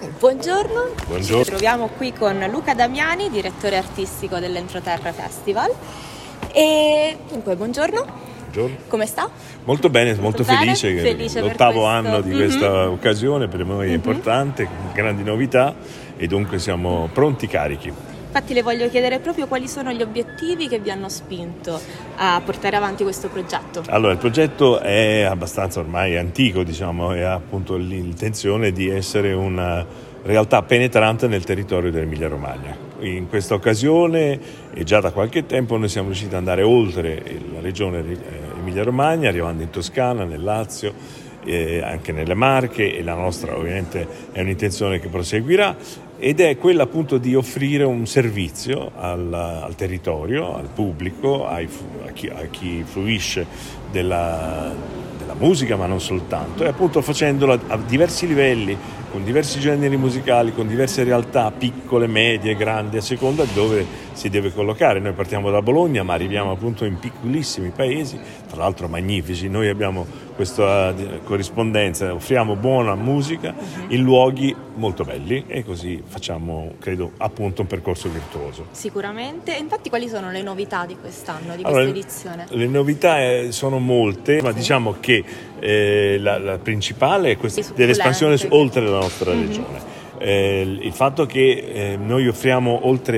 Buongiorno. Buongiorno. Ci troviamo qui con Luca Damiani, direttore artistico dell'Entroterra Festival. E dunque, buongiorno. Buongiorno. Come sta? Molto bene, molto felice che felice l'8° anno di questa Mhm. occasione per noi è importante, grandi novità e dunque siamo pronti, carichi. Infatti le voglio chiedere proprio quali sono gli obiettivi che vi hanno spinto a portare avanti questo progetto. Allora, il progetto è abbastanza ormai antico, diciamo, e ha appunto l'intenzione di essere una realtà penetrante nel territorio dell'Emilia-Romagna. In questa occasione e già da qualche tempo noi siamo riusciti ad andare oltre la regione Emilia-Romagna, arrivando in Toscana, nel Lazio, anche nelle Marche, e la nostra ovviamente è un'intenzione che proseguirà, ed è quella appunto di offrire un servizio al territorio, al pubblico, a chi fruisce della musica, ma non soltanto, e appunto facendola a diversi livelli, con diversi generi musicali, con diverse realtà, piccole, medie, grandi, a seconda di dove si deve collocare. Noi partiamo da Bologna, ma arriviamo appunto in piccolissimi paesi, tra l'altro magnifici. Noi abbiamo questa corrispondenza, offriamo buona musica in luoghi molto belli e così facciamo, credo, appunto un percorso virtuoso. Sicuramente. Infatti quali sono le novità di quest'anno, di questa edizione? Le novità sono molte, ma diciamo che la principale è questa dell'espansione oltre la nostra regione. Il fatto che noi offriamo, oltre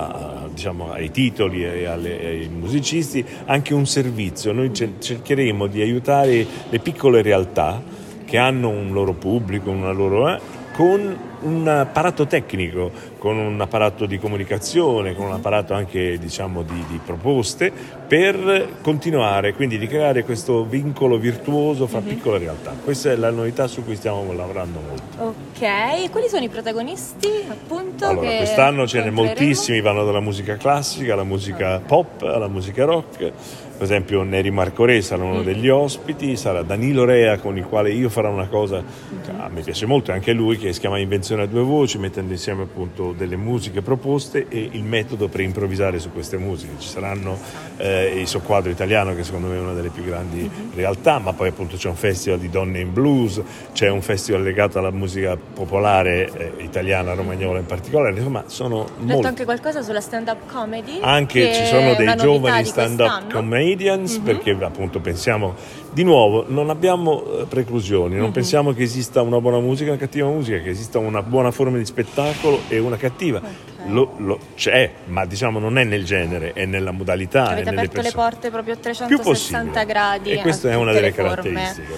ai titoli e ai musicisti, anche un servizio. Noi cercheremo di aiutare le piccole realtà che hanno un loro pubblico, una loro con un apparato tecnico, con un apparato di comunicazione, con un apparato anche di proposte, per continuare, quindi di creare questo vincolo virtuoso fra piccole realtà. Questa è la novità su cui stiamo lavorando molto. Ok, e quali sono i protagonisti appunto? Allora, quest'anno ce ne moltissimi, vanno dalla musica classica alla musica pop, alla musica rock. Per esempio Neri Marco Re sarà uno degli ospiti, sarà Danilo Rea, con il quale io farò una cosa che a me piace molto, anche lui, che si chiama Invenzione a due voci, mettendo insieme appunto delle musiche proposte e il metodo per improvvisare su queste musiche. Ci saranno il Soqquadro Italiano, che secondo me è una delle più grandi realtà, ma poi appunto c'è un festival di donne in blues, c'è un festival legato alla musica popolare italiana, romagnola in particolare. Insomma, sono molti. Ho detto anche qualcosa sulla stand-up comedy? Anche ci sono dei giovani stand-up comedians, perché appunto pensiamo, di nuovo, non abbiamo preclusioni, non pensiamo che esista una buona musica e una cattiva musica, che esista una buona forma di spettacolo e una cattiva. C'è, ma diciamo non è nel genere, è nella modalità. Avete è nelle aperto le porte proprio a più 360 gradi. E questa è una delle caratteristiche.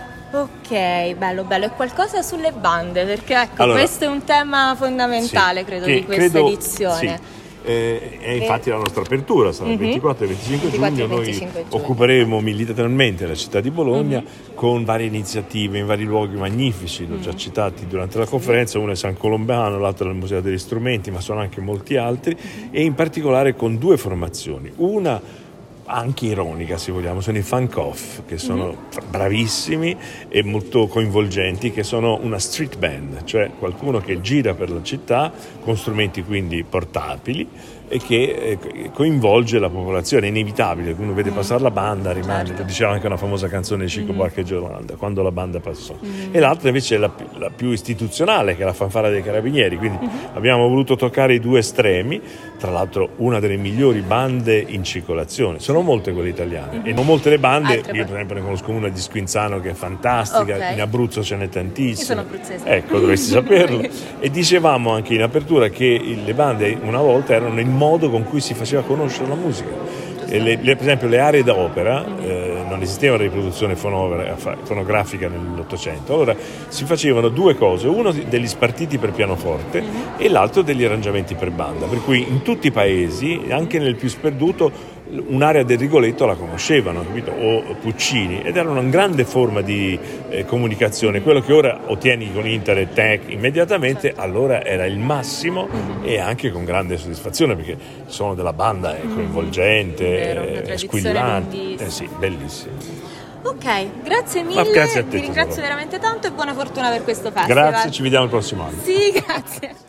Ok, bello. E qualcosa sulle bande, perché ecco, Allora, questo è un tema fondamentale, credo, di questa edizione. Sì. È infatti la nostra apertura sarà il 24 e 25 giugno. Noi 25 occuperemo militarmente la città di Bologna con varie iniziative in vari luoghi magnifici, l'ho già citati durante la conferenza. Uno è San Colombano, l'altro è il Museo degli Strumenti, ma sono anche molti altri, e in particolare con due formazioni. Una anche ironica, se vogliamo, sono i Funk Off, che sono bravissimi e molto coinvolgenti, che sono una street band, cioè qualcuno che gira per la città con strumenti quindi portatili e che coinvolge la popolazione. È inevitabile, uno vede passare la banda, rimane, lo diceva anche una famosa canzone di Chico Buarque e Giolanda, quando la banda passò. E l'altra invece è la più istituzionale, che è la fanfara dei Carabinieri, quindi abbiamo voluto toccare i due estremi. Tra l'altro una delle migliori bande in circolazione, sono molte quelle italiane, e non molte le bande. Io per esempio ne conosco una di Squinzano che è fantastica, in Abruzzo ce n'è tantissime. Io sono abruzzese. Ecco, dovresti saperlo. E dicevamo anche in apertura che le bande una volta erano il modo con cui si faceva conoscere la musica. E per esempio le aree d'opera, non esisteva la riproduzione fonografica nell'Ottocento, allora si facevano due cose: uno degli spartiti per pianoforte e l'altro degli arrangiamenti per banda, per cui in tutti i paesi, anche nel più sperduto, un'area del Rigoletto la conoscevano, capito? O Puccini, ed era una grande forma di comunicazione. Quello che ora ottieni con internet immediatamente, allora era il massimo, e anche con grande soddisfazione, perché il suono della banda è coinvolgente, è squillante, sì, bellissimo. Ok, grazie mille, grazie a te, ti ringrazio veramente tanto e buona fortuna per questo festival. Grazie, ci vediamo il prossimo anno. Sì, grazie.